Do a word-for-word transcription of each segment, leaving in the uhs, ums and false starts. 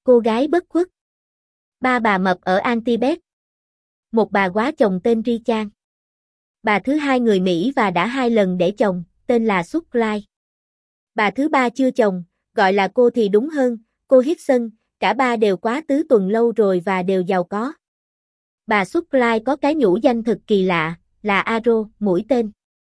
cô gái bất khuất. Ba bà mập ở Antibes. Một bà quá chồng tên Richard. Bà thứ hai người Mỹ và đã hai lần để chồng, tên là Suckley. Bà thứ ba chưa chồng, gọi là cô thì đúng hơn, cô Hickson, cả ba đều quá tứ tuần lâu rồi và đều giàu có. Bà Suckley có cái nhũ danh thật kỳ lạ, là Arrow, mũi tên.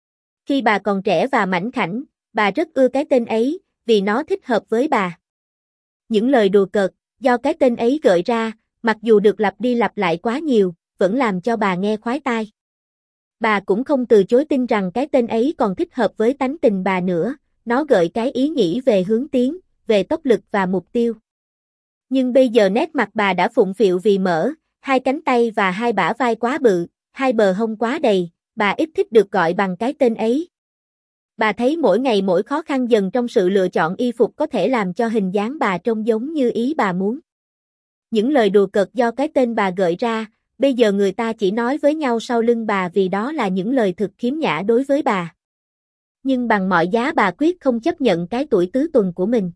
Khi bà còn trẻ và mảnh khảnh, bà rất ưa cái tên ấy, vì nó thích hợp với bà. Những lời đùa cợt, do cái tên ấy gợi ra, mặc dù được lặp đi lặp lại quá nhiều, vẫn làm cho bà nghe khoái tai. Bà cũng không từ chối tin rằng cái tên ấy còn thích hợp với tánh tình bà nữa, nó gợi cái ý nghĩ về hướng tiến, về tốc lực và mục tiêu. Nhưng bây giờ nét mặt bà đã phụng phịu vì mỡ, hai cánh tay và hai bả vai quá bự, hai bờ hông quá đầy, bà ít thích được gọi bằng cái tên ấy. Bà thấy mỗi ngày mỗi khó khăn dần trong sự lựa chọn y phục có thể làm cho hình dáng bà trông giống như ý bà muốn. Những lời đùa cợt do cái tên bà gợi ra, bây giờ người ta chỉ nói với nhau sau lưng bà vì đó là những lời thực khiếm nhã đối với bà. Nhưng bằng mọi giá bà quyết không chấp nhận cái tuổi tứ tuần của mình.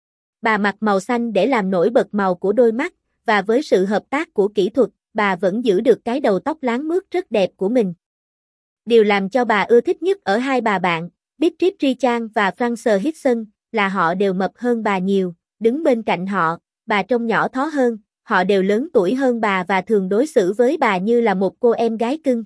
Bà mặc màu xanh để làm nổi bật màu của đôi mắt, và với sự hợp tác của kỹ thuật, bà vẫn giữ được cái đầu tóc láng mướt rất đẹp của mình. Điều làm cho bà ưa thích nhất ở hai bà bạn, Beatrice Richard và Frances Hickson, là họ đều mập hơn bà nhiều, đứng bên cạnh họ, bà trông nhỏ thó hơn, họ đều lớn tuổi hơn bà và thường đối xử với bà như là một cô em gái cưng.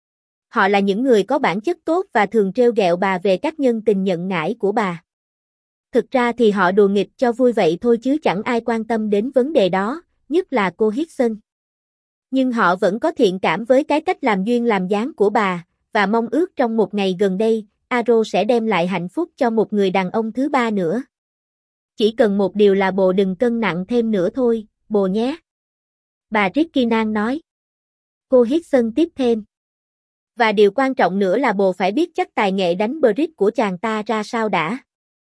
Họ là những người có bản chất tốt và thường trêu ghẹo bà về các nhân tình nhận ngải của bà. Thực ra thì họ đùa nghịch cho vui vậy thôi chứ chẳng ai quan tâm đến vấn đề đó, nhất là cô Hickson. Nhưng họ vẫn có thiện cảm với cái cách làm duyên làm dáng của bà, và mong ước trong một ngày gần đây, Arrow sẽ đem lại hạnh phúc cho một người đàn ông thứ ba nữa. Chỉ cần một điều là bồ đừng cân nặng thêm nữa thôi, bồ nhé. Bà Rickinan nói. Cô Hickson tiếp thêm. Và điều quan trọng nữa là bồ phải biết chắc tài nghệ đánh bridge của chàng ta ra sao đã.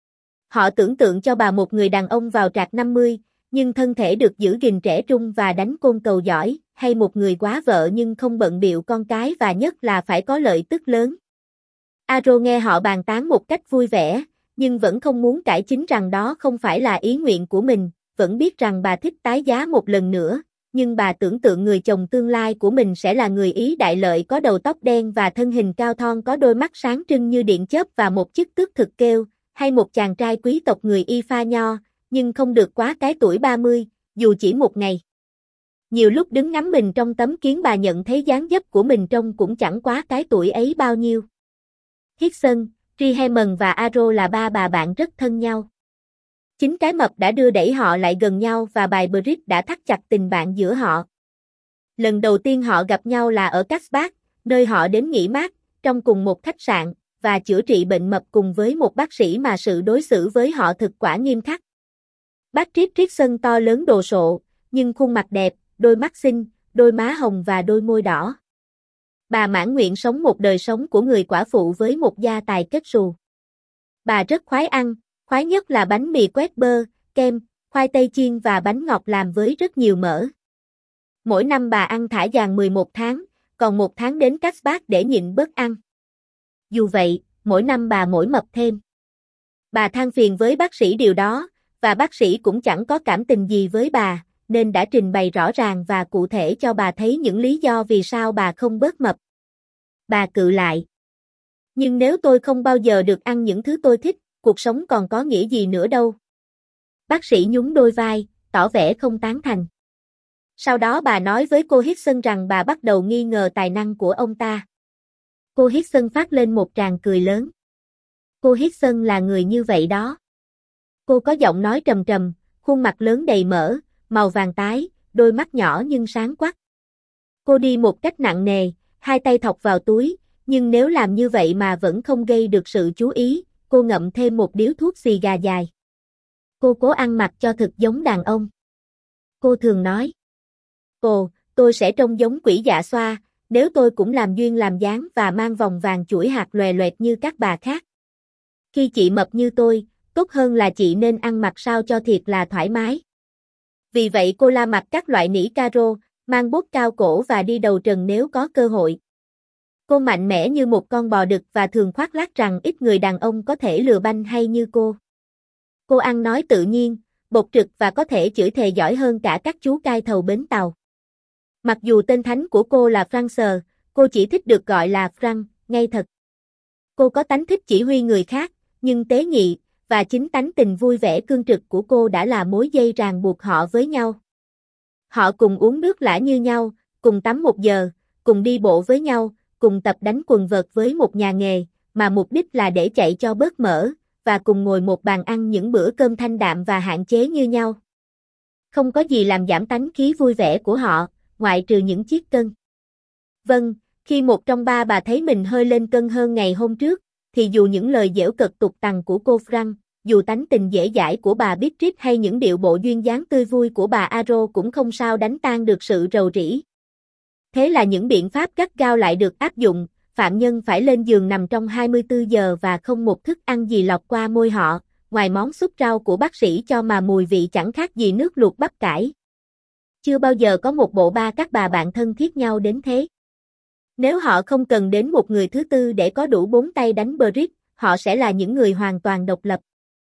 Họ tưởng tượng cho bà một người đàn ông vào trạc năm mươi, nhưng thân thể được giữ gìn trẻ trung và đánh côn cầu giỏi, hay một người quá vợ nhưng không bận bịu con cái và nhất là phải có lợi tức lớn. Arrow nghe họ bàn tán một cách vui vẻ, nhưng vẫn không muốn cãi chính rằng đó không phải là ý nguyện của mình, vẫn biết rằng bà thích tái giá một lần nữa, nhưng bà tưởng tượng người chồng tương lai của mình sẽ là người Ý đại lợi có đầu tóc đen và thân hình cao thon có đôi mắt sáng trưng như điện chớp và một chiếc tước thực kêu, hay một chàng trai quý tộc người Y pha nho, nhưng không được quá cái tuổi ba mươi, dù chỉ một ngày. Nhiều lúc đứng ngắm mình trong tấm kiến bà nhận thấy dáng dấp của mình trông cũng chẳng quá cái tuổi ấy bao nhiêu. Hickson, Riemann và Arrow là ba bà bạn rất thân nhau. Chính cái mập đã đưa đẩy họ lại gần nhau và bài bridge đã thắt chặt tình bạn giữa họ. Lần đầu tiên họ gặp nhau là ở Casbah, nơi họ đến nghỉ mát, trong cùng một khách sạn, và chữa trị bệnh mập cùng với một bác sĩ mà sự đối xử với họ thực quả nghiêm khắc. Patrick Richardson to lớn đồ sộ, nhưng khuôn mặt đẹp, đôi mắt xinh, đôi má hồng và đôi môi đỏ. Bà mãn nguyện sống một đời sống của người quả phụ với một gia tài kết xù. Bà rất khoái ăn, khoái nhất là bánh mì quét bơ, kem, khoai tây chiên và bánh ngọt làm với rất nhiều mỡ. Mỗi năm bà ăn thả vàng mười một tháng, còn một tháng đến Casbah để nhịn bớt ăn. Dù vậy, mỗi năm bà mỗi mập thêm. Bà than phiền với bác sĩ điều đó, và bác sĩ cũng chẳng có cảm tình gì với bà, nên đã trình bày rõ ràng và cụ thể cho bà thấy những lý do vì sao bà không bớt mập. Bà cự lại. Nhưng nếu tôi không bao giờ được ăn những thứ tôi thích, cuộc sống còn có nghĩa gì nữa đâu. Bác sĩ nhún đôi vai, tỏ vẻ không tán thành. Sau đó bà nói với cô Hickson rằng bà bắt đầu nghi ngờ tài năng của ông ta. Cô Hickson phát lên một tràng cười lớn. Cô Hickson là người như vậy đó. Cô có giọng nói trầm trầm, khuôn mặt lớn đầy mỡ, màu vàng tái, đôi mắt nhỏ nhưng sáng quắc. Cô đi một cách nặng nề, hai tay thọc vào túi, nhưng nếu làm như vậy mà vẫn không gây được sự chú ý, cô ngậm thêm một điếu thuốc xì gà dài. Cô cố ăn mặc cho thực giống đàn ông. Cô thường nói. Ồ, tôi sẽ trông giống quỷ dạ xoa, nếu tôi cũng làm duyên làm dáng và mang vòng vàng chuỗi hạt lòe loẹt như các bà khác. Khi chị mập như tôi, tốt hơn là chị nên ăn mặc sao cho thiệt là thoải mái. Vì vậy cô la mặc các loại nỉ caro, mang bốt cao cổ và đi đầu trần nếu có cơ hội. Cô mạnh mẽ như một con bò đực và thường khoác lác rằng ít người đàn ông có thể lừa banh hay như cô. Cô ăn nói tự nhiên, bộc trực và có thể chửi thề giỏi hơn cả các chú cai thầu bến tàu. Mặc dù tên thánh của cô là Francois, cô chỉ thích được gọi là Frank, ngay thật. Cô có tánh thích chỉ huy người khác, nhưng tế nhị, và chính tánh tình vui vẻ cương trực của cô đã là mối dây ràng buộc họ với nhau. Họ cùng uống nước lã như nhau, cùng tắm một giờ, cùng đi bộ với nhau, cùng tập đánh quần vợt với một nhà nghề, mà mục đích là để chạy cho bớt mỡ, và cùng ngồi một bàn ăn những bữa cơm thanh đạm và hạn chế như nhau. Không có gì làm giảm tánh khí vui vẻ của họ, ngoại trừ những chiếc cân. Vâng, khi một trong ba bà thấy mình hơi lên cân hơn ngày hôm trước, thì dù những lời giễu cợt tục tằng của cô Frank, dù tánh tình dễ dãi của bà Beatrice hay những điệu bộ duyên dáng tươi vui của bà Aro cũng không sao đánh tan được sự rầu rĩ. Thế là những biện pháp gắt gao lại được áp dụng, phạm nhân phải lên giường nằm trong hai mươi tư giờ và không một thức ăn gì lọt qua môi họ, ngoài món súp rau của bác sĩ cho mà mùi vị chẳng khác gì nước luộc bắp cải. Chưa bao giờ có một bộ ba các bà bạn thân thiết nhau đến thế. Nếu họ không cần đến một người thứ tư để có đủ bốn tay đánh bridge, họ sẽ là những người hoàn toàn độc lập.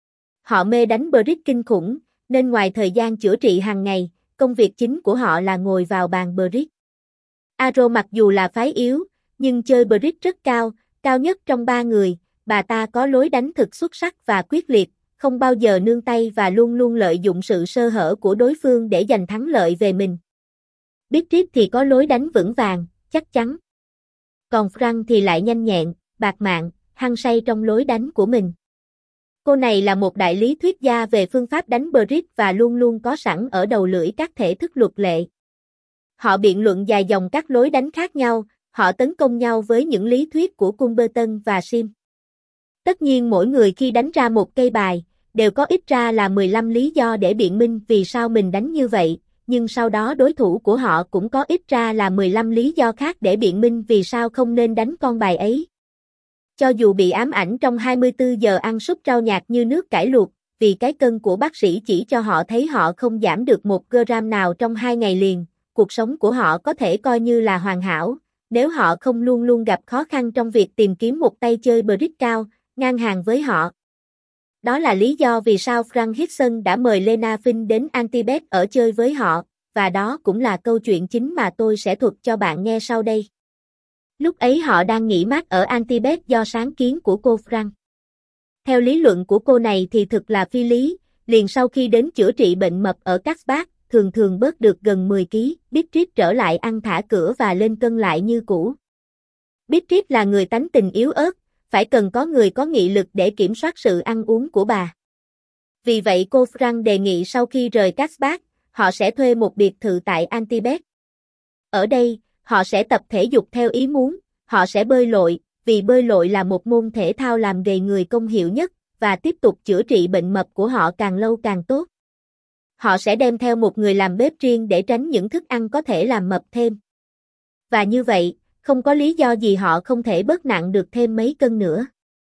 Họ mê đánh bridge kinh khủng, nên ngoài thời gian chữa trị hàng ngày, công việc chính của họ là ngồi vào bàn bridge. Aro mặc dù là phái yếu, nhưng chơi bridge rất cao, cao nhất trong ba người, bà ta có lối đánh thực xuất sắc và quyết liệt, không bao giờ nương tay và luôn luôn lợi dụng sự sơ hở của đối phương để giành thắng lợi về mình. Beatrice thì có lối đánh vững vàng, chắc chắn. Còn Frank thì lại nhanh nhẹn, bạt mạng, hăng say trong lối đánh của mình. Cô này là một đại lý thuyết gia về phương pháp đánh bridge và luôn luôn có sẵn ở đầu lưỡi các thể thức luật lệ. Họ biện luận dài dòng các lối đánh khác nhau, họ tấn công nhau với những lý thuyết của Cumberton và Sim. Tất nhiên mỗi người khi đánh ra một cây bài, đều có ít ra là mười lăm lý do để biện minh vì sao mình đánh như vậy, nhưng sau đó đối thủ của họ cũng có ít ra là mười lăm lý do khác để biện minh vì sao không nên đánh con bài ấy. Cho dù bị ám ảnh trong hai mươi tư giờ ăn súp rau nhạt như nước cải luộc, vì cái cân của bác sĩ chỉ cho họ thấy họ không giảm được một gram nào trong hai ngày liền, cuộc sống của họ có thể coi như là hoàn hảo, nếu họ không luôn luôn gặp khó khăn trong việc tìm kiếm một tay chơi bridge cao, ngang hàng với họ. Đó là lý do vì sao Frank Hixon đã mời Lena Finn đến Antibes ở chơi với họ, và đó cũng là câu chuyện chính mà tôi sẽ thuật cho bạn nghe sau đây. Lúc ấy họ đang nghỉ mát ở Antibes do sáng kiến của cô Frank. Theo lý luận của cô này thì thực là phi lý, liền sau khi đến chữa trị bệnh mập ở Carlsbad, thường thường bớt được gần mười ki lô gam, Beatrice trở lại ăn thả cửa và lên cân lại như cũ. Beatrice là người tánh tình yếu ớt, phải cần có người có nghị lực để kiểm soát sự ăn uống của bà. Vì vậy cô Frank đề nghị sau khi rời Carlsbad, họ sẽ thuê một biệt thự tại Antibes. Ở đây, họ sẽ tập thể dục theo ý muốn, họ sẽ bơi lội, vì bơi lội là một môn thể thao làm gầy người công hiệu nhất, và tiếp tục chữa trị bệnh mập của họ càng lâu càng tốt. Họ sẽ đem theo một người làm bếp riêng để tránh những thức ăn có thể làm mập thêm. Và như vậy, không có lý do gì họ không thể bớt nặng được thêm mấy cân nữa.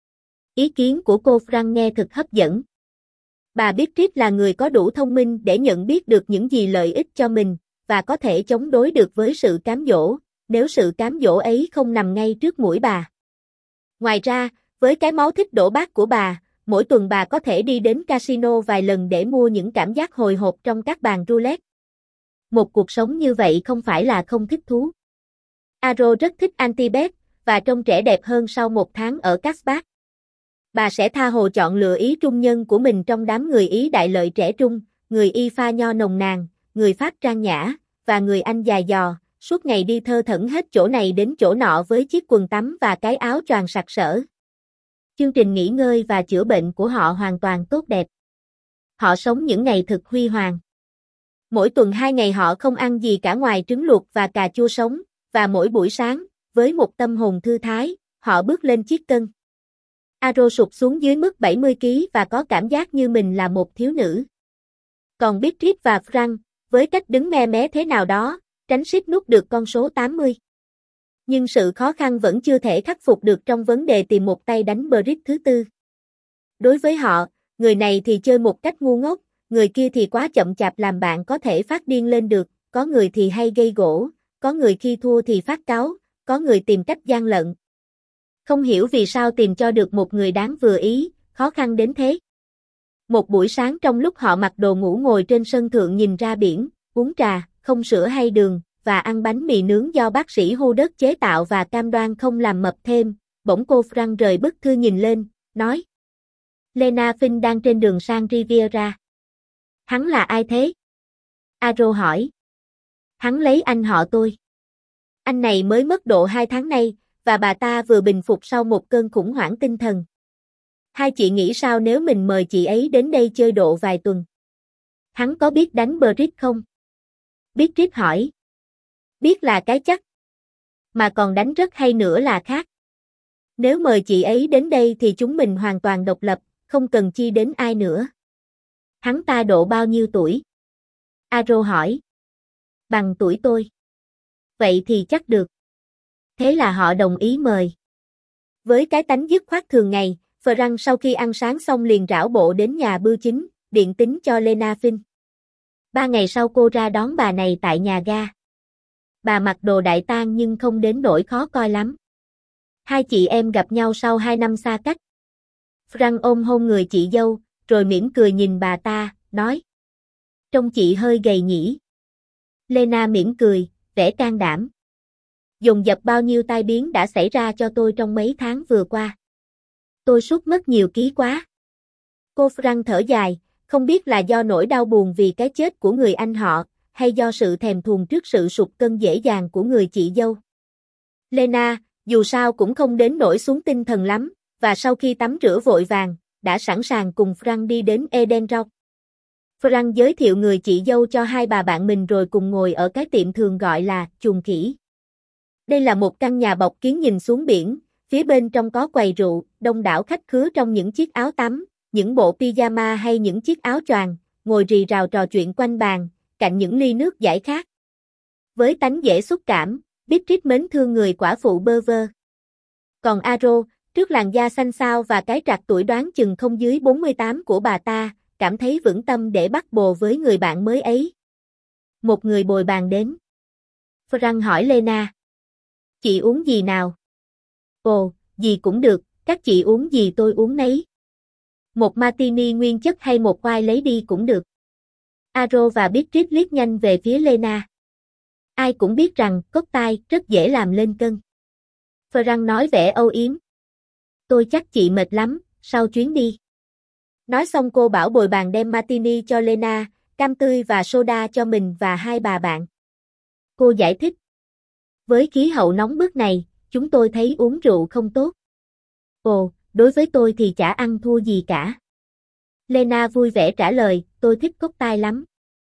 Ý kiến của cô Frank nghe thực hấp dẫn. Bà Beatrice là người có đủ thông minh để nhận biết được những gì lợi ích cho mình, và có thể chống đối được với sự cám dỗ, nếu sự cám dỗ ấy không nằm ngay trước mũi bà. Ngoài ra, với cái máu thích đổ bát của bà, mỗi tuần bà có thể đi đến casino vài lần để mua những cảm giác hồi hộp trong các bàn roulette. Một cuộc sống như vậy không phải là không thích thú. Aro rất thích Antibes, và trông trẻ đẹp hơn sau một tháng ở Carlsbad. Bà sẽ tha hồ chọn lựa ý trung nhân của mình trong đám người Ý đại lợi trẻ trung, người Y pha nho nồng nàn, người Pháp trang nhã, và người Anh dài dò, suốt ngày đi thơ thẩn hết chỗ này đến chỗ nọ với chiếc quần tắm và cái áo choàng sặc sỡ. Chương trình nghỉ ngơi và chữa bệnh của họ hoàn toàn tốt đẹp. Họ sống những ngày thực huy hoàng. Mỗi tuần hai ngày họ không ăn gì cả ngoài trứng luộc và cà chua sống, và mỗi buổi sáng, với một tâm hồn thư thái, họ bước lên chiếc cân. Aro sụt xuống dưới mức bảy mươi ki lô gam và có cảm giác như mình là một thiếu nữ. Còn Beatrice và Frank, với cách đứng me mé thế nào đó, tránh suýt nút được con số tám mươi. Nhưng sự khó khăn vẫn chưa thể khắc phục được trong vấn đề tìm một tay đánh bridge thứ tư. Đối với họ, người này thì chơi một cách ngu ngốc, người kia thì quá chậm chạp làm bạn có thể phát điên lên được, có người thì hay gây gổ, có người khi thua thì phát cáu, có người tìm cách gian lận. Không hiểu vì sao tìm cho được một người đáng vừa ý, khó khăn đến thế. Một buổi sáng trong lúc họ mặc đồ ngủ ngồi trên sân thượng nhìn ra biển, uống trà, không sữa hay đường, và ăn bánh mì nướng do bác sĩ hô đất chế tạo và cam đoan không làm mập thêm, bỗng cô Frank rời bức thư nhìn lên, nói. Lena Finn đang trên đường sang Riviera. Hắn là ai thế? Aro hỏi. Hắn lấy anh họ tôi. Anh này mới mất độ hai tháng nay, và bà ta vừa bình phục sau một cơn khủng hoảng tinh thần. Hai chị nghĩ sao nếu mình mời chị ấy đến đây chơi độ vài tuần? Hắn có biết đánh bridge không? Beatrice hỏi. Biết là cái chắc. Mà còn đánh rất hay nữa là khác. Nếu mời chị ấy đến đây thì chúng mình hoàn toàn độc lập, không cần chi đến ai nữa. Hắn ta độ bao nhiêu tuổi? Aro hỏi. Bằng tuổi tôi. Vậy thì chắc được. Thế là họ đồng ý mời. Với cái tánh dứt khoát thường ngày, Frank sau khi ăn sáng xong liền rảo bộ đến nhà bưu chính, điện tín cho Lena Finn. Ba ngày sau cô ra đón bà này tại nhà ga. Bà mặc đồ đại tang nhưng không đến nỗi khó coi lắm. Hai chị em gặp nhau sau hai năm xa cách. Frank ôm hôn người chị dâu, rồi mỉm cười nhìn bà ta, nói. Trông chị hơi gầy nhỉ. Lena mỉm cười, vẻ can đảm. Dồn dập bao nhiêu tai biến đã xảy ra cho tôi trong mấy tháng vừa qua. Tôi sút mất nhiều ký quá. Cô Frank thở dài, không biết là do nỗi đau buồn vì cái chết của người anh họ, hay do sự thèm thuồng trước sự sụt cân dễ dàng của người chị dâu. Lena, dù sao cũng không đến nỗi xuống tinh thần lắm, và sau khi tắm rửa vội vàng, đã sẵn sàng cùng Frank đi đến Eden Rock. Frank giới thiệu người chị dâu cho hai bà bạn mình rồi cùng ngồi ở cái tiệm thường gọi là chuồng khỉ. Đây là một căn nhà bọc kiến nhìn xuống biển, phía bên trong có quầy rượu, đông đảo khách khứa trong những chiếc áo tắm, những bộ pyjama hay những chiếc áo choàng, ngồi rì rào trò chuyện quanh bàn, cạnh những ly nước giải khát. Với tánh dễ xúc cảm, Beatrice mến thương người quả phụ bơ vơ. Còn Aro, trước làn da xanh xao và cái trạc tuổi đoán chừng không dưới bốn mươi tám của bà ta, cảm thấy vững tâm để bắt bồ với người bạn mới ấy. Một người bồi bàn đến. Frank hỏi Lena. Chị uống gì nào? Ồ, gì cũng được, các chị uống gì tôi uống nấy. Một martini nguyên chất hay một wine lấy đi cũng được. Aro và Beatrice liếc nhanh về phía Lena. Ai cũng biết rằng cocktail rất dễ làm lên cân. Frank nói vẻ âu yếm. Tôi chắc chị mệt lắm, sau chuyến đi. Nói xong cô bảo bồi bàn đem martini cho Lena, cam tươi và soda cho mình và hai bà bạn. Cô giải thích. Với khí hậu nóng bức này, chúng tôi thấy uống rượu không tốt. Ồ, đối với tôi thì chả ăn thua gì cả. Lena vui vẻ trả lời, tôi thích cocktail lắm.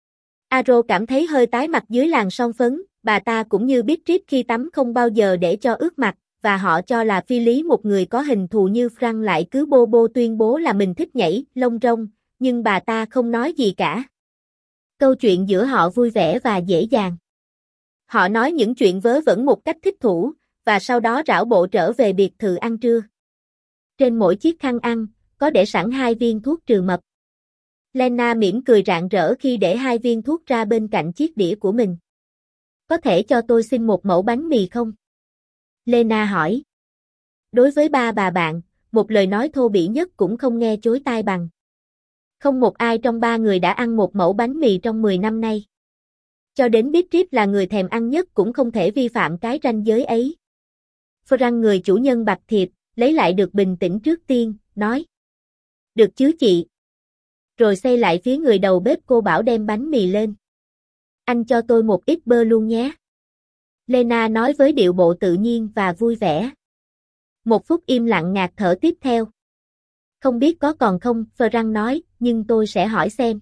Aro cảm thấy hơi tái mặt dưới làn son phấn, bà ta cũng như Beatrice khi tắm không bao giờ để cho ướt mặt, và họ cho là phi lý một người có hình thù như Frank lại cứ bô bô tuyên bố là mình thích nhảy, lông rông, nhưng bà ta không nói gì cả. Câu chuyện giữa họ vui vẻ và dễ dàng. Họ nói những chuyện vớ vẩn một cách thích thú, và sau đó rảo bộ trở về biệt thự ăn trưa. Trên mỗi chiếc khăn ăn, có để sẵn hai viên thuốc trừ mập. Lena mỉm cười rạng rỡ khi để hai viên thuốc ra bên cạnh chiếc đĩa của mình. Có thể cho tôi xin một mẫu bánh mì không? Lena hỏi. Đối với ba bà bạn, một lời nói thô bỉ nhất cũng không nghe chối tai bằng. Không một ai trong ba người đã ăn một mẫu bánh mì trong mười năm nay. Cho đến Beatrice là người thèm ăn nhất cũng không thể vi phạm cái ranh giới ấy. Frank người chủ nhân bạch thiệp, lấy lại được bình tĩnh trước tiên, nói. Được chứ chị. Rồi xây lại phía người đầu bếp cô bảo đem bánh mì lên. Anh cho tôi một ít bơ luôn nhé. Lena nói với điệu bộ tự nhiên và vui vẻ. Một phút im lặng ngạt thở tiếp theo. Không biết có còn không, Frank nói, nhưng tôi sẽ hỏi xem.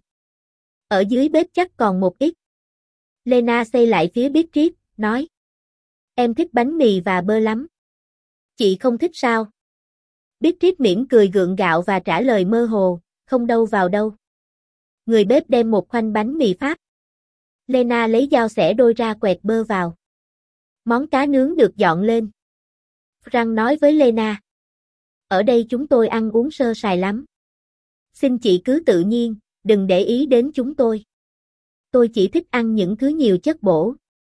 Ở dưới bếp chắc còn một ít. Lena xây lại phía Beatrice, nói. Em thích bánh mì và bơ lắm. Chị không thích sao? Beatrice mỉm cười gượng gạo và trả lời mơ hồ, không đâu vào đâu. Người bếp đem một khoanh bánh mì Pháp. Lena lấy dao xẻ đôi ra quẹt bơ vào. Món cá nướng được dọn lên. Frank nói với Lena. Ở đây chúng tôi ăn uống sơ sài lắm. Xin chị cứ tự nhiên, đừng để ý đến chúng tôi. Tôi chỉ thích ăn những thứ nhiều chất bổ.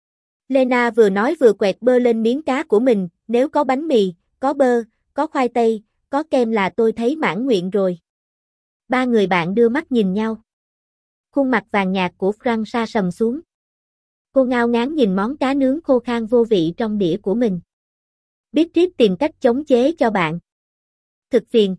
Lena vừa nói vừa quẹt bơ lên miếng cá của mình, nếu có bánh mì, có bơ, có khoai tây, có kem là tôi thấy mãn nguyện rồi. Ba người bạn đưa mắt nhìn nhau. Khuôn mặt vàng nhạt của Frank sa sầm xuống. Cô ngao ngán nhìn món cá nướng khô khan vô vị trong đĩa của mình. Beatrice tìm cách chống chế cho bạn. Thực phiền.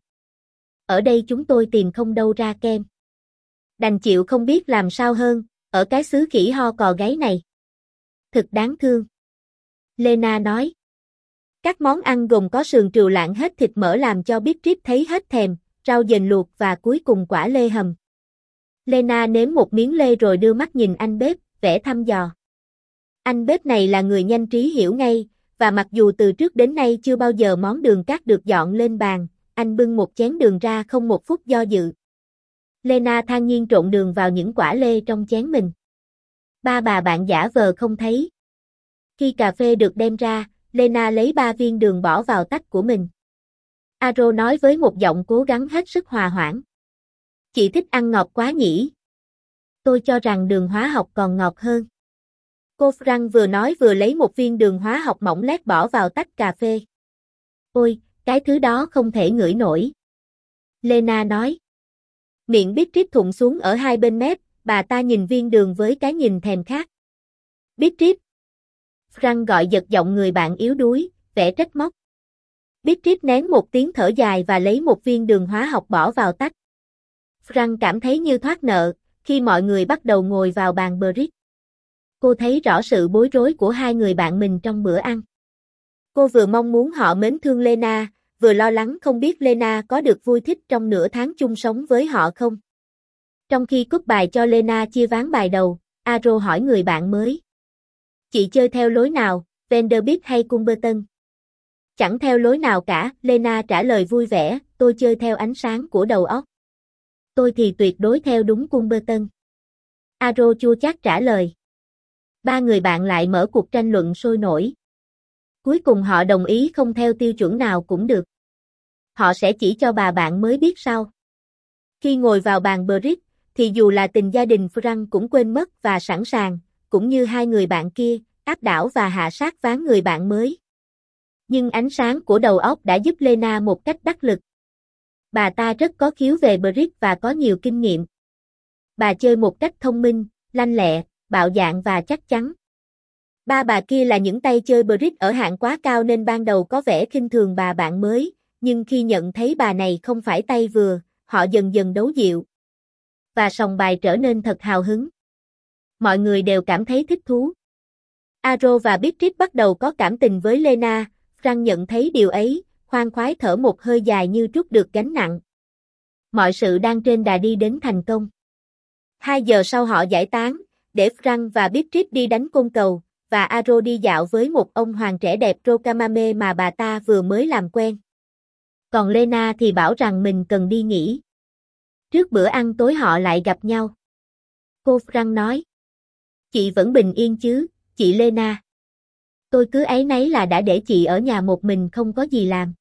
Ở đây chúng tôi tìm không đâu ra kem. Đành chịu không biết làm sao hơn, ở cái xứ khỉ ho cò gáy này. Thực đáng thương. Lena nói. Các món ăn gồm có sườn trừu lạng hết thịt mỡ làm cho Beatrice thấy hết thèm, rau dền luộc và cuối cùng quả lê hầm. Lena nếm một miếng lê rồi đưa mắt nhìn anh bếp, vẻ thăm dò. Anh bếp này là người nhanh trí hiểu ngay, và mặc dù từ trước đến nay chưa bao giờ món đường cát được dọn lên bàn, anh bưng một chén đường ra không một phút do dự. Lena thản nhiên trộn đường vào những quả lê trong chén mình. Ba bà bạn giả vờ không thấy. Khi cà phê được đem ra, Lena lấy ba viên đường bỏ vào tách của mình. Aro nói với một giọng cố gắng hết sức hòa hoãn. Chị thích ăn ngọt quá nhỉ? Tôi cho rằng đường hóa học còn ngọt hơn. Cô Frank vừa nói vừa lấy một viên đường hóa học mỏng lét bỏ vào tách cà phê. Ôi, cái thứ đó không thể ngửi nổi. Lena nói. Miệng Beatrice thụn xuống ở hai bên mép, bà ta nhìn viên đường với cái nhìn thèm khát. Beatrice. Frank gọi giật giọng người bạn yếu đuối, vẻ trách móc. Beatrice nén một tiếng thở dài và lấy một viên đường hóa học bỏ vào tách. Frank cảm thấy như thoát nợ, khi mọi người bắt đầu ngồi vào bàn bridge. Cô thấy rõ sự bối rối của hai người bạn mình trong bữa ăn. Cô vừa mong muốn họ mến thương Lena, vừa lo lắng không biết Lena có được vui thích trong nửa tháng chung sống với họ không. Trong khi cúp bài cho Lena chia ván bài đầu, Aro hỏi người bạn mới. Chị chơi theo lối nào, Vanderbilt hay Cumberton? Chẳng theo lối nào cả, Lena trả lời vui vẻ, tôi chơi theo ánh sáng của đầu óc. Tôi thì tuyệt đối theo đúng Cumberton. Aro chua chát trả lời. Ba người bạn lại mở cuộc tranh luận sôi nổi. Cuối cùng họ đồng ý không theo tiêu chuẩn nào cũng được. Họ sẽ chỉ cho bà bạn mới biết sau. Khi ngồi vào bàn bridge, thì dù là tình gia đình Frank cũng quên mất và sẵn sàng, cũng như hai người bạn kia, áp đảo và hạ sát ván người bạn mới. Nhưng ánh sáng của đầu óc đã giúp Lena một cách đắc lực. Bà ta rất có khiếu về bridge và có nhiều kinh nghiệm. Bà chơi một cách thông minh, lanh lẹ, bạo dạn và chắc chắn. Ba bà kia là những tay chơi bridge ở hạng quá cao nên ban đầu có vẻ khinh thường bà bạn mới, nhưng khi nhận thấy bà này không phải tay vừa, họ dần dần đấu dịu. Và sòng bài trở nên thật hào hứng. Mọi người đều cảm thấy thích thú. Aro và Beatrice bắt đầu có cảm tình với Lena, Frank nhận thấy điều ấy, khoan khoái thở một hơi dài như trút được gánh nặng. Mọi sự đang trên đà đi đến thành công. Hai giờ sau họ giải tán, để Frank và Beatrice đi đánh côn cầu, và Aro đi dạo với một ông hoàng trẻ đẹp Rocamame mà bà ta vừa mới làm quen. Còn Lena thì bảo rằng mình cần đi nghỉ. Trước bữa ăn tối họ lại gặp nhau. Cô Frank nói. Chị vẫn bình yên chứ, chị Lena. Tôi cứ áy náy là đã để chị ở nhà một mình không có gì làm.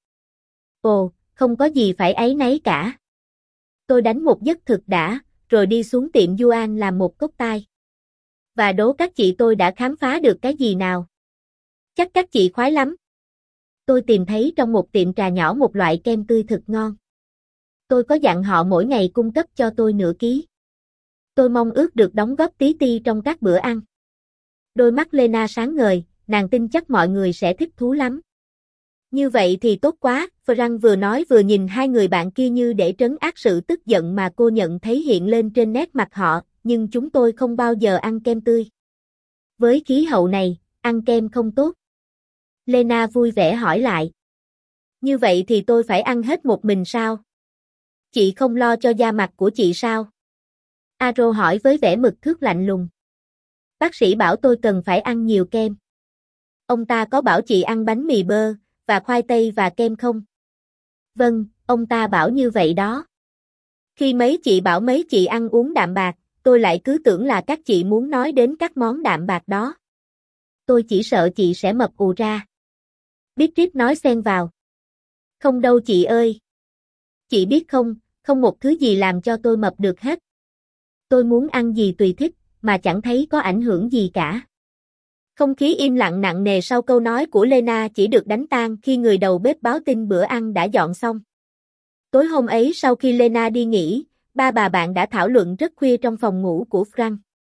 Ồ, không có gì phải áy náy cả. Tôi đánh một giấc thực đã, rồi đi xuống tiệm Yuan làm một cốc tai. Và đố các chị tôi đã khám phá được cái gì nào? Chắc các chị khoái lắm. Tôi tìm thấy trong một tiệm trà nhỏ một loại kem tươi thực ngon. Tôi có dặn họ mỗi ngày cung cấp cho tôi nửa ký. Tôi mong ước được đóng góp tí ti trong các bữa ăn. Đôi mắt Lena sáng ngời, nàng tin chắc mọi người sẽ thích thú lắm. Như vậy thì tốt quá, Frank vừa nói vừa nhìn hai người bạn kia như để trấn áp sự tức giận mà cô nhận thấy hiện lên trên nét mặt họ, nhưng chúng tôi không bao giờ ăn kem tươi. Với khí hậu này, ăn kem không tốt. Lena vui vẻ hỏi lại. Như vậy thì tôi phải ăn hết một mình sao? Chị không lo cho da mặt của chị sao? Aro hỏi với vẻ mực thước lạnh lùng. Bác sĩ bảo tôi cần phải ăn nhiều kem. Ông ta có bảo chị ăn bánh mì bơ, và khoai tây và kem không? Vâng, ông ta bảo như vậy đó. Khi mấy chị bảo mấy chị ăn uống đạm bạc, tôi lại cứ tưởng là các chị muốn nói đến các món đạm bạc đó. Tôi chỉ sợ chị sẽ mập ù ra. Beatrice nói xen vào. Không đâu chị ơi. Chị biết không, không một thứ gì làm cho tôi mập được hết. Tôi muốn ăn gì tùy thích, mà chẳng thấy có ảnh hưởng gì cả. Không khí im lặng nặng nề sau câu nói của Lena chỉ được đánh tan khi người đầu bếp báo tin bữa ăn đã dọn xong. Tối hôm ấy sau khi Lena đi nghỉ, ba bà bạn đã thảo luận rất khuya trong phòng ngủ của Frank.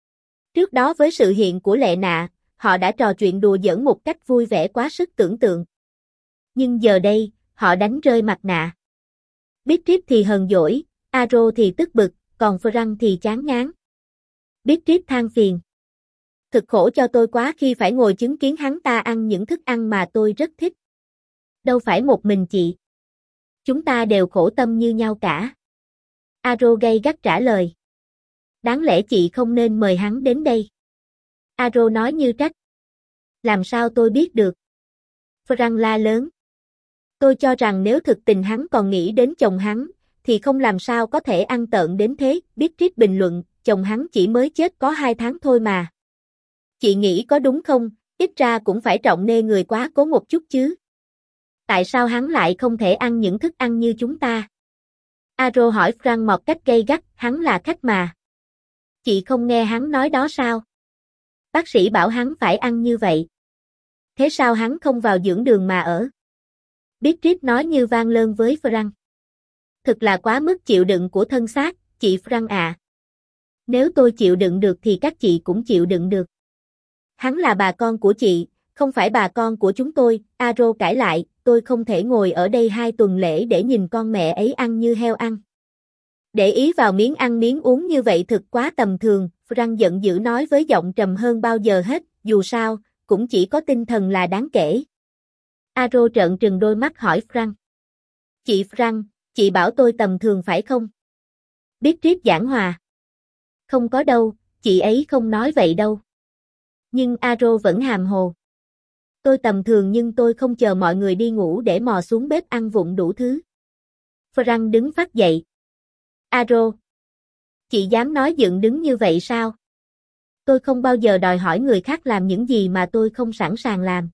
Trước đó với sự hiện của Lệ Nạ, họ đã trò chuyện đùa giỡn một cách vui vẻ quá sức tưởng tượng. Nhưng giờ đây, họ đánh rơi mặt nạ. Beatrice thì hờn dỗi, Aro thì tức bực, còn Frank thì chán ngán. Beatrice than phiền. Thực khổ cho tôi quá khi phải ngồi chứng kiến hắn ta ăn những thức ăn mà tôi rất thích. Đâu phải một mình chị. Chúng ta đều khổ tâm như nhau cả. Aro gay gắt trả lời. Đáng lẽ chị không nên mời hắn đến đây. Aro nói như trách. Làm sao tôi biết được? Frank la lớn. Tôi cho rằng nếu thực tình hắn còn nghĩ đến chồng hắn, thì không làm sao có thể ăn tợn đến thế. Beatrice bình luận, chồng hắn chỉ mới chết có hai tháng thôi mà. Chị nghĩ có đúng không? Ít ra cũng phải trọng nê người quá cố một chút chứ. Tại sao hắn lại không thể ăn những thức ăn như chúng ta? Aro hỏi Frank một cách gay gắt, hắn là khách mà. Chị không nghe hắn nói đó sao? Bác sĩ bảo hắn phải ăn như vậy. Thế sao hắn không vào dưỡng đường mà ở? Beatrice nói như vang lơn với Frank. Thực là quá mức chịu đựng của thân xác, chị Frank à. Nếu tôi chịu đựng được thì các chị cũng chịu đựng được. Hắn là bà con của chị, không phải bà con của chúng tôi. Aro cãi lại, tôi không thể ngồi ở đây hai tuần lễ để nhìn con mẹ ấy ăn như heo ăn. Để ý vào miếng ăn miếng uống như vậy thực quá tầm thường, Frank giận dữ nói với giọng trầm hơn bao giờ hết, dù sao, cũng chỉ có tinh thần là đáng kể. Aro trợn trừng đôi mắt hỏi Frank. Chị Frank, chị bảo tôi tầm thường phải không? Beatrice giảng hòa. Không có đâu, chị ấy không nói vậy đâu. Nhưng Aro vẫn hàm hồ. Tôi tầm thường nhưng tôi không chờ mọi người đi ngủ để mò xuống bếp ăn vụng đủ thứ. Frank đứng phát dậy. Aro. Chị dám nói dựng đứng như vậy sao? Tôi không bao giờ đòi hỏi người khác làm những gì mà tôi không sẵn sàng làm.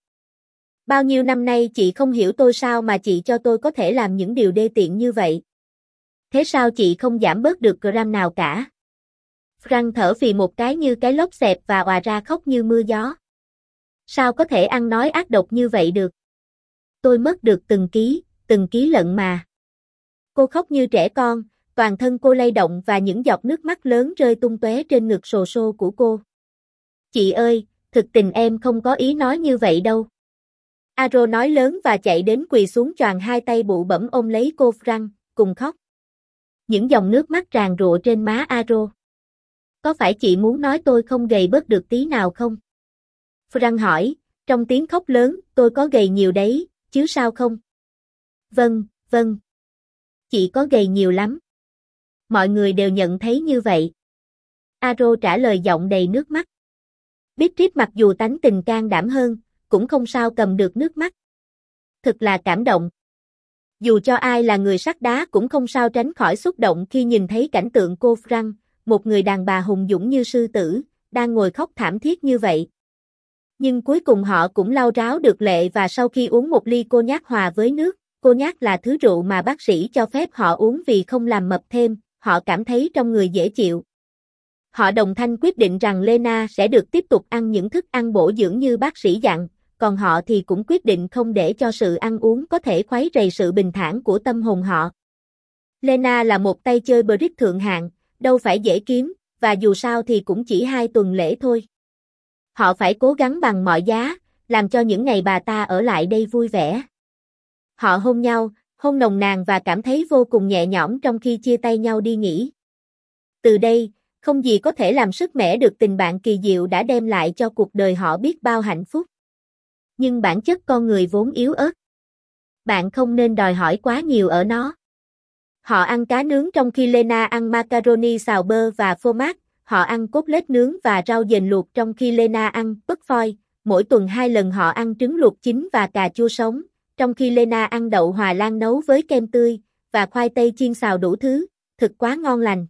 Bao nhiêu năm nay chị không hiểu tôi sao mà chị cho tôi có thể làm những điều đê tiện như vậy. Thế sao chị không giảm bớt được gram nào cả? Frank thở phì một cái như cái lốp xẹp và òa ra khóc như mưa gió. Sao có thể ăn nói ác độc như vậy được? Tôi mất được từng ký, từng ký lận mà. Cô khóc như trẻ con, toàn thân cô lay động và những giọt nước mắt lớn rơi tung tóe trên ngực sồ sô của cô. Chị ơi, thực tình em không có ý nói như vậy đâu. Aro nói lớn và chạy đến quỳ xuống choàng hai tay bụ bẫm ôm lấy cô Frank, cùng khóc. Những dòng nước mắt tràn rụa trên má Aro. Có phải chị muốn nói tôi không gầy bớt được tí nào không? Frank hỏi, trong tiếng khóc lớn, tôi có gầy nhiều đấy, chứ sao không? Vâng, vâng. Chị có gầy nhiều lắm. Mọi người đều nhận thấy như vậy. Aro trả lời giọng đầy nước mắt. Beatrice mặc dù tánh tình can đảm hơn, cũng không sao cầm được nước mắt. Thực là cảm động. Dù cho ai là người sắt đá cũng không sao tránh khỏi xúc động khi nhìn thấy cảnh tượng cô Frank, một người đàn bà hùng dũng như sư tử, đang ngồi khóc thảm thiết như vậy. Nhưng cuối cùng họ cũng lau ráo được lệ và sau khi uống một ly cognac hòa với nước, cognac là thứ rượu mà bác sĩ cho phép họ uống vì không làm mập thêm, họ cảm thấy trong người dễ chịu. Họ đồng thanh quyết định rằng Lena sẽ được tiếp tục ăn những thức ăn bổ dưỡng như bác sĩ dặn, còn họ thì cũng quyết định không để cho sự ăn uống có thể khuấy rầy sự bình thản của tâm hồn họ. Lena là một tay chơi bridge thượng hạng, đâu phải dễ kiếm, và dù sao thì cũng chỉ hai tuần lễ thôi. Họ phải cố gắng bằng mọi giá, làm cho những ngày bà ta ở lại đây vui vẻ. Họ hôn nhau, hôn nồng nàn và cảm thấy vô cùng nhẹ nhõm trong khi chia tay nhau đi nghỉ. Từ đây, không gì có thể làm sứt mẻ được tình bạn kỳ diệu đã đem lại cho cuộc đời họ biết bao hạnh phúc. Nhưng bản chất con người vốn yếu ớt. Bạn không nên đòi hỏi quá nhiều ở nó. Họ ăn cá nướng trong khi Lena ăn macaroni xào bơ và phô mát, họ ăn cốt lết nướng và rau dền luộc trong khi Lena ăn bắp phoi, mỗi tuần hai lần họ ăn trứng luộc chín và cà chua sống, trong khi Lena ăn đậu hòa lan nấu với kem tươi, và khoai tây chiên xào đủ thứ, thực quá ngon lành.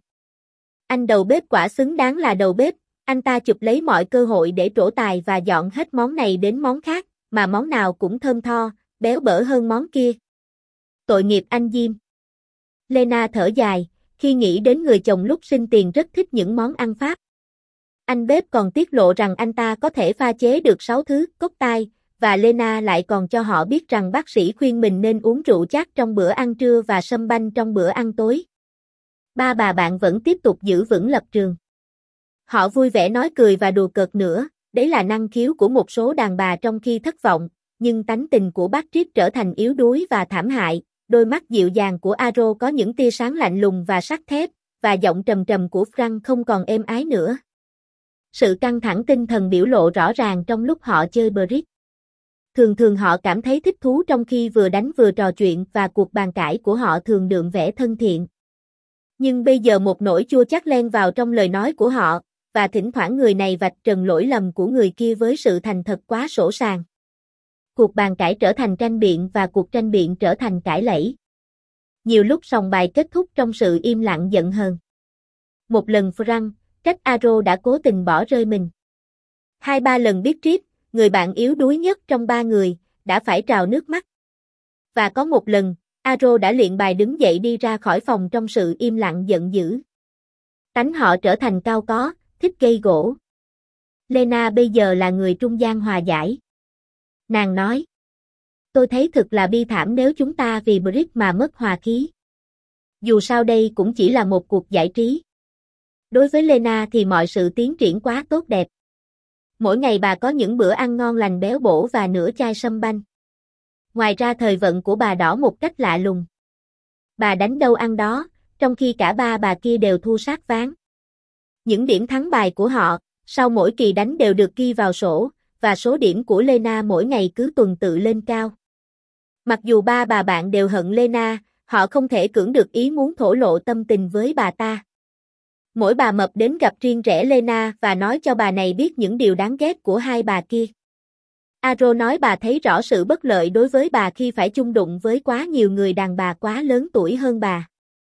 Anh đầu bếp quả xứng đáng là đầu bếp, anh ta chụp lấy mọi cơ hội để trổ tài và dọn hết món này đến món khác, mà món nào cũng thơm tho, béo bở hơn món kia. Tội nghiệp anh Diêm. Lena thở dài, khi nghĩ đến người chồng lúc sinh tiền rất thích những món ăn Pháp. Anh bếp còn tiết lộ rằng anh ta có thể pha chế được sáu thứ cốc tai, và Lena lại còn cho họ biết rằng bác sĩ khuyên mình nên uống rượu chát trong bữa ăn trưa và sâm banh trong bữa ăn tối. Ba bà bạn vẫn tiếp tục giữ vững lập trường. Họ vui vẻ nói cười và đùa cợt nữa, đấy là năng khiếu của một số đàn bà trong khi thất vọng, nhưng tánh tình của Patrick trở thành yếu đuối và thảm hại, đôi mắt dịu dàng của Aro có những tia sáng lạnh lùng và sắt thép, và giọng trầm trầm của Frank không còn êm ái nữa. Sự căng thẳng tinh thần biểu lộ rõ ràng trong lúc họ chơi bridge. Thường thường họ cảm thấy thích thú trong khi vừa đánh vừa trò chuyện và cuộc bàn cãi của họ thường đượm vẻ thân thiện. Nhưng bây giờ một nỗi chua chát len vào trong lời nói của họ, và thỉnh thoảng người này vạch trần lỗi lầm của người kia với sự thành thật quá sỗ sàng. Cuộc bàn cãi trở thành tranh biện và cuộc tranh biện trở thành cãi lẫy. Nhiều lúc sòng bài kết thúc trong sự im lặng giận hờn. Một lần Frank trách Aro đã cố tình bỏ rơi mình. Hai ba lần Beatrice, người bạn yếu đuối nhất trong ba người, đã phải trào nước mắt. Và có một lần, Aro đã luyện bài đứng dậy đi ra khỏi phòng trong sự im lặng giận dữ. Tánh họ trở thành cao có, thích gây gổ. Lena bây giờ là người trung gian hòa giải. Nàng nói: "Tôi thấy thực là bi thảm nếu chúng ta vì bridge mà mất hòa khí. Dù sao đây cũng chỉ là một cuộc giải trí." Đối với Lena thì mọi sự tiến triển quá tốt đẹp. Mỗi ngày bà có những bữa ăn ngon lành béo bổ và nửa chai sâm banh. Ngoài ra thời vận của bà đỏ một cách lạ lùng. Bà đánh đâu ăn đó, trong khi cả ba bà kia đều thua sát ván. Những điểm thắng bài của họ, sau mỗi kỳ đánh đều được ghi vào sổ, và số điểm của Lena mỗi ngày cứ tuần tự lên cao. Mặc dù ba bà bạn đều hận Lena, họ không thể cưỡng được ý muốn thổ lộ tâm tình với bà ta. Mỗi bà mập đến gặp riêng rẽ Lena và nói cho bà này biết những điều đáng ghét của hai bà kia. Aro nói bà thấy rõ sự bất lợi đối với bà khi phải chung đụng với quá nhiều người đàn bà quá lớn tuổi hơn bà.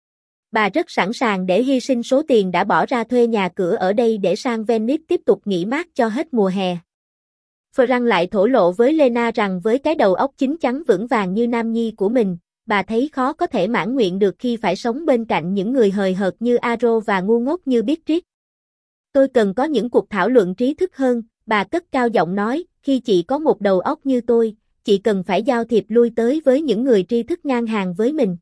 Bà rất sẵn sàng để hy sinh số tiền đã bỏ ra thuê nhà cửa ở đây để sang Venice tiếp tục nghỉ mát cho hết mùa hè. Frank lại thổ lộ với Lena rằng với cái đầu óc chín chắn vững vàng như nam nhi của mình, bà thấy khó có thể mãn nguyện được khi phải sống bên cạnh những người hời hợt như Aro và ngu ngốc như Beatrice. "Tôi cần có những cuộc thảo luận trí thức hơn," bà cất cao giọng nói, "khi chị có một đầu óc như tôi, chị cần phải giao thiệp lui tới với những người tri thức ngang hàng với mình.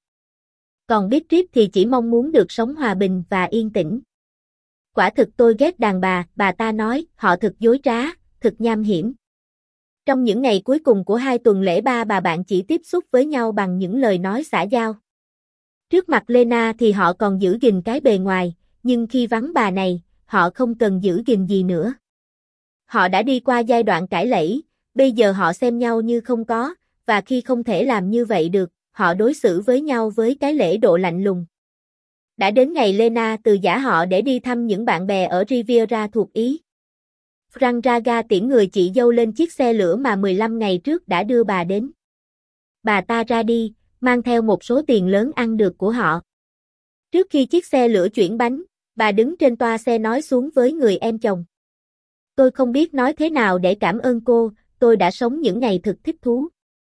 Còn Beatrice thì chỉ mong muốn được sống hòa bình và yên tĩnh." "Quả thực tôi ghét đàn bà," bà ta nói, "họ thực dối trá, thực nham hiểm." Trong những ngày cuối cùng của hai tuần lễ ba bà bạn chỉ tiếp xúc với nhau bằng những lời nói xã giao. Trước mặt Lena thì họ còn giữ gìn cái bề ngoài, nhưng khi vắng bà này, họ không cần giữ gìn gì nữa. Họ đã đi qua giai đoạn cãi lẫy, bây giờ họ xem nhau như không có, và khi không thể làm như vậy được, họ đối xử với nhau với cái lễ độ lạnh lùng. Đã đến ngày Lena từ giã họ để đi thăm những bạn bè ở Riviera thuộc Ý. Frank Raga tiễn người chị dâu lên chiếc xe lửa mà mười lăm ngày trước đã đưa bà đến. Bà ta ra đi, mang theo một số tiền lớn ăn được của họ. Trước khi chiếc xe lửa chuyển bánh, bà đứng trên toa xe nói xuống với người em chồng: "Tôi không biết nói thế nào để cảm ơn cô, tôi đã sống những ngày thực thích thú."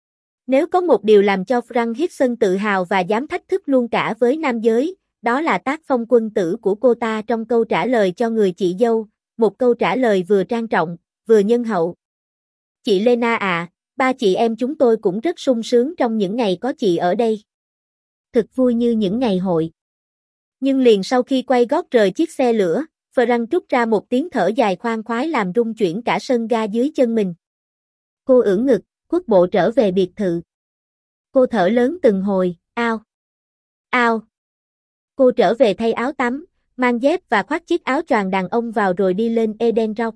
Nếu có một điều làm cho Frank Hixon tự hào và dám thách thức luôn cả với nam giới, đó là tác phong quân tử của cô ta trong câu trả lời cho người chị dâu, một câu trả lời vừa trang trọng, vừa nhân hậu. "Chị Lena à, ba chị em chúng tôi cũng rất sung sướng trong những ngày có chị ở đây. Thực vui như những ngày hội." Nhưng liền sau khi quay gót rời chiếc xe lửa, Frank trút ra một tiếng thở dài khoan khoái làm rung chuyển cả sân ga dưới chân mình. Cô ưỡn ngực, khuất bộ trở về biệt thự. Cô thở lớn từng hồi, ao, ao. Cô trở về thay áo tắm, mang dép và khoác chiếc áo choàng đàn ông vào rồi đi lên Eden Rock.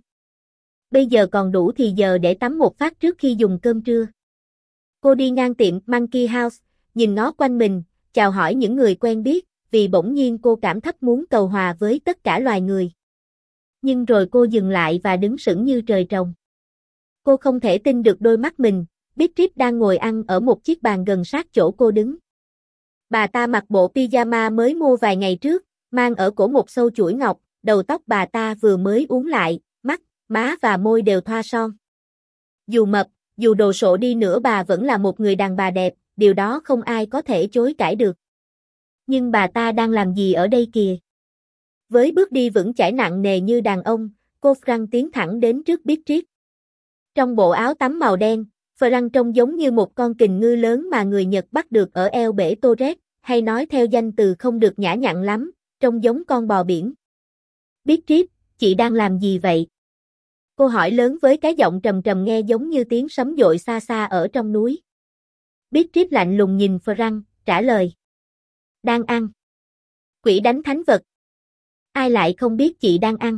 Bây giờ còn đủ thì giờ để tắm một phát trước khi dùng cơm trưa. Cô đi ngang tiệm Monkey House, nhìn ngó quanh mình, chào hỏi những người quen biết, vì bỗng nhiên cô cảm thấp muốn cầu hòa với tất cả loài người. Nhưng rồi cô dừng lại và đứng sững như trời trồng. Cô không thể tin được đôi mắt mình, Beatrice đang ngồi ăn ở một chiếc bàn gần sát chỗ cô đứng. Bà ta mặc bộ pyjama mới mua vài ngày trước, mang ở cổ một sâu chuỗi ngọc, đầu tóc bà ta vừa mới uốn lại, mắt, má và môi đều thoa son. Dù mập, dù đồ sộ đi nữa bà vẫn là một người đàn bà đẹp, điều đó không ai có thể chối cãi được. Nhưng bà ta đang làm gì ở đây kìa? Với bước đi vững chãi nặng nề như đàn ông, cô Frank tiến thẳng đến trước Beatrice. Trong bộ áo tắm màu đen, Frank trông giống như một con kình ngư lớn mà người Nhật bắt được ở eo bể Torres, hay nói theo danh từ không được nhã nhặn lắm, trông giống con bò biển. Beatrice, chị đang làm gì vậy? Cô hỏi lớn với cái giọng trầm trầm nghe giống như tiếng sấm dội xa xa ở trong núi. Beatrice lạnh lùng nhìn Frank, trả lời. Đang ăn. Quỷ đánh thánh vật. Ai lại không biết chị đang ăn?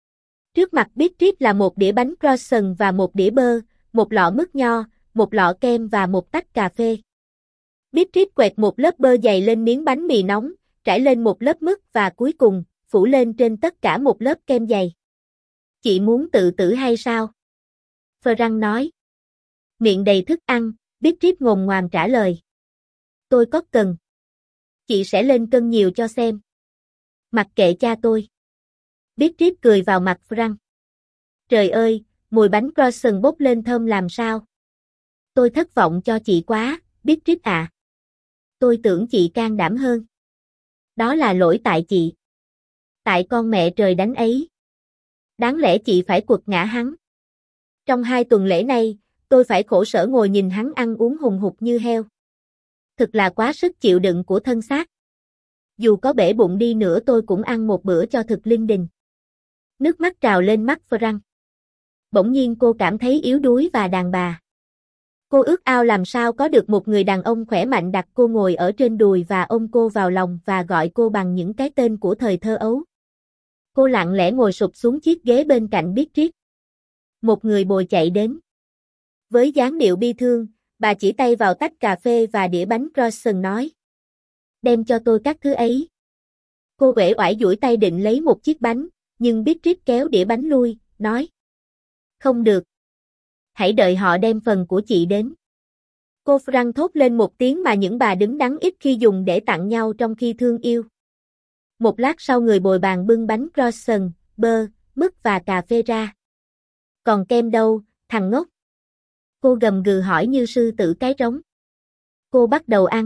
Trước mặt Beatrice là một đĩa bánh croissant và một đĩa bơ, một lọ mứt nho, một lọ kem và một tách cà phê. Beatrice quẹt một lớp bơ dày lên miếng bánh mì nóng, trải lên một lớp mứt và cuối cùng, phủ lên trên tất cả một lớp kem dày. Chị muốn tự tử hay sao? Frank nói. Miệng đầy thức ăn, Beatrice ngồm ngoàm trả lời. Tôi có cần. Chị sẽ lên cân nhiều cho xem. Mặc kệ cha tôi. Beatrice cười vào mặt Frank. Trời ơi, mùi bánh croissant bốc lên thơm làm sao? Tôi thất vọng cho chị quá, Beatrice à. Tôi tưởng chị can đảm hơn. Đó là lỗi tại chị. Tại con mẹ trời đánh ấy. Đáng lẽ chị phải quật ngã hắn. Trong hai tuần lễ nay, tôi phải khổ sở ngồi nhìn hắn ăn uống hùng hục như heo. Thực là quá sức chịu đựng của thân xác. Dù có bể bụng đi nữa tôi cũng ăn một bữa cho thực linh đình. Nước mắt trào lên mắt Frank. Bỗng nhiên cô cảm thấy yếu đuối và đàn bà. Cô ước ao làm sao có được một người đàn ông khỏe mạnh đặt cô ngồi ở trên đùi và ôm cô vào lòng và gọi cô bằng những cái tên của thời thơ ấu. Cô lặng lẽ ngồi sụp xuống chiếc ghế bên cạnh Beatrice. Một người bồi chạy đến. Với dáng điệu bi thương, bà chỉ tay vào tách cà phê và đĩa bánh croissant nói. Đem cho tôi các thứ ấy. Cô uể oải duỗi tay định lấy một chiếc bánh, nhưng Beatrice kéo đĩa bánh lui, nói. Không được. Hãy đợi họ đem phần của chị đến. Cô Frank thốt lên một tiếng mà những bà đứng đắn ít khi dùng để tặng nhau trong khi thương yêu. Một lát sau người bồi bàn bưng bánh croissant, bơ, mứt và cà phê ra. Còn kem đâu, thằng ngốc? Cô gầm gừ hỏi như sư tử cái trống. Cô bắt đầu ăn.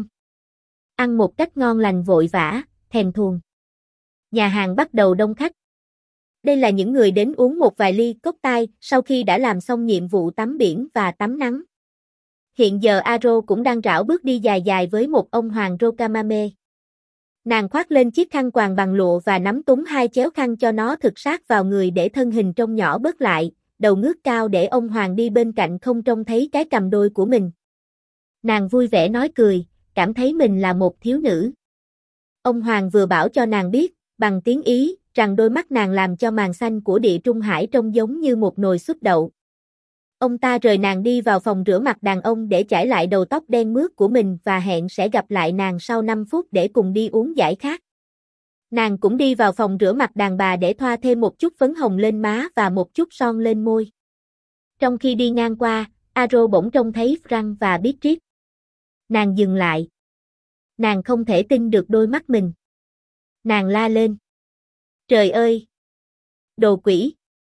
Ăn một cách ngon lành vội vã, thèm thuồng. Nhà hàng bắt đầu đông khách. Đây là những người đến uống một vài ly cocktail sau khi đã làm xong nhiệm vụ tắm biển và tắm nắng. Hiện giờ Aro cũng đang rảo bước đi dài dài với một ông hoàng Rocamame. Nàng khoác lên chiếc khăn quàng bằng lụa và nắm túm hai chéo khăn cho nó thực sát vào người để thân hình trông nhỏ bớt lại, đầu ngước cao để ông hoàng đi bên cạnh không trông thấy cái cằm đôi của mình. Nàng vui vẻ nói cười, cảm thấy mình là một thiếu nữ. Ông hoàng vừa bảo cho nàng biết, bằng tiếng Ý, rằng đôi mắt nàng làm cho màn xanh của địa trung hải trông giống như một nồi súp đậu. Ông ta rời nàng đi vào phòng rửa mặt đàn ông để chải lại đầu tóc đen mướt của mình và hẹn sẽ gặp lại nàng sau năm phút để cùng đi uống giải khát. Nàng cũng đi vào phòng rửa mặt đàn bà để thoa thêm một chút phấn hồng lên má và một chút son lên môi. Trong khi đi ngang qua, Aro bỗng trông thấy Frank và Beatrice. Nàng dừng lại. Nàng không thể tin được đôi mắt mình. Nàng la lên. Trời ơi! Đồ quỷ!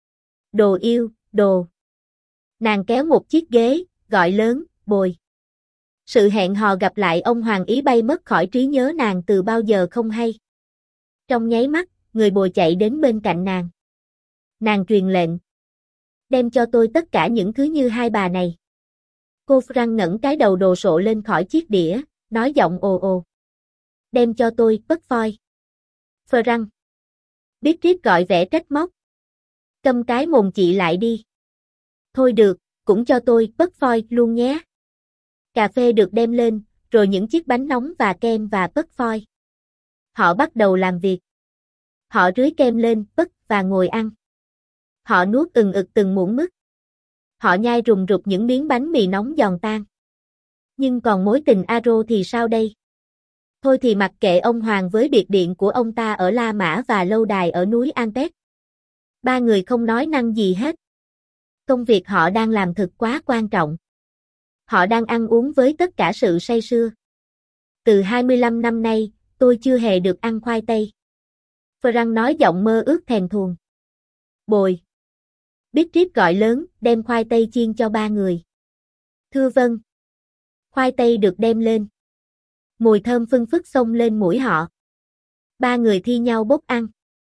Đồ yêu, đồ! Nàng kéo một chiếc ghế, gọi lớn, bồi. Sự hẹn hò gặp lại ông hoàng ý bay mất khỏi trí nhớ nàng từ bao giờ không hay. Trong nháy mắt, người bồi chạy đến bên cạnh nàng. Nàng truyền lệnh. Đem cho tôi tất cả những thứ như hai bà này. Cô Frank ngẩng cái đầu đồ sộ lên khỏi chiếc đĩa, nói giọng ồ ồ. Đem cho tôi, bất phoi. Frank. Beatrice gọi vẻ trách móc. Câm cái mồm chị lại đi. Thôi được, cũng cho tôi, bất phoi, luôn nhé. Cà phê được đem lên, rồi những chiếc bánh nóng và kem và bất phoi. Họ bắt đầu làm việc. Họ rưới kem lên, bất, và ngồi ăn. Họ nuốt ừng ực từng muỗng mứt. Họ nhai rùng rục những miếng bánh mì nóng giòn tan. Nhưng còn mối tình Aro thì sao đây? Thôi thì mặc kệ ông hoàng với biệt điện của ông ta ở La Mã và lâu đài ở núi Antep. Ba người không nói năng gì hết. Công việc họ đang làm thực quá quan trọng. Họ đang ăn uống với tất cả sự say sưa. Từ hai mươi lăm năm nay, tôi chưa hề được ăn khoai tây. Frank nói giọng mơ ước thèm thuồng. Bồi. Beatrice gọi lớn, đem khoai tây chiên cho ba người. Thưa vâng. Khoai tây được đem lên. Mùi thơm phưng phức xông lên mũi họ. Ba người thi nhau bốc ăn.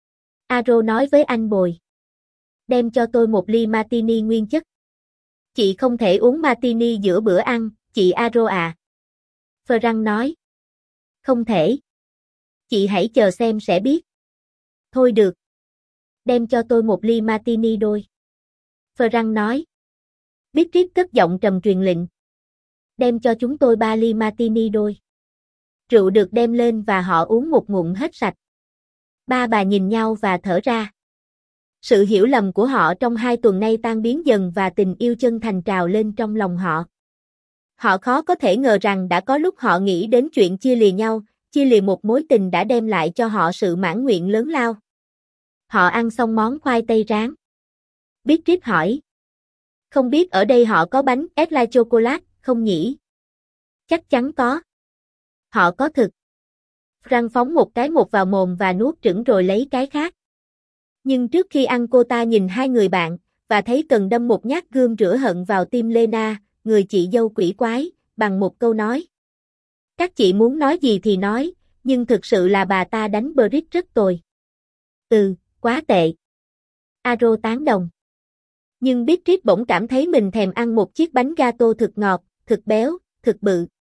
Aro nói với anh Bồi. Đem cho tôi một ly martini nguyên chất. Chị không thể uống martini giữa bữa ăn, chị Aro à. Frank nói. Không thể. Chị hãy chờ xem sẽ biết. Thôi được. Đem cho tôi một ly martini đôi. Ferrand nói. Beatrice cất giọng trầm truyền lệnh. Đem cho chúng tôi ba ly martini đôi. Rượu được đem lên và họ uống một ngụm hết sạch. Ba bà nhìn nhau và thở ra. Sự hiểu lầm của họ trong hai tuần nay tan biến dần và tình yêu chân thành trào lên trong lòng họ. Họ khó có thể ngờ rằng đã có lúc họ nghĩ đến chuyện chia lìa nhau, chia lìa một mối tình đã đem lại cho họ sự mãn nguyện lớn lao. Họ ăn xong món khoai tây rán. Beatrice hỏi. Không biết ở đây họ có bánh Eclair chocolate không nhỉ? Chắc chắn có. Họ có thực. Frank phóng một cái một vào mồm và nuốt chửng rồi lấy cái khác. Nhưng trước khi ăn cô ta nhìn hai người bạn, và thấy cần đâm một nhát gươm rửa hận vào tim Lena, người chị dâu quỷ quái, bằng một câu nói. Các chị muốn nói gì thì nói, nhưng thực sự là bà ta đánh Brit rất tồi. Ừ, quá tệ. Aro tán đồng. Nhưng Beatrice bỗng cảm thấy mình thèm ăn một chiếc bánh gato thực ngọt, thực béo, thực bự.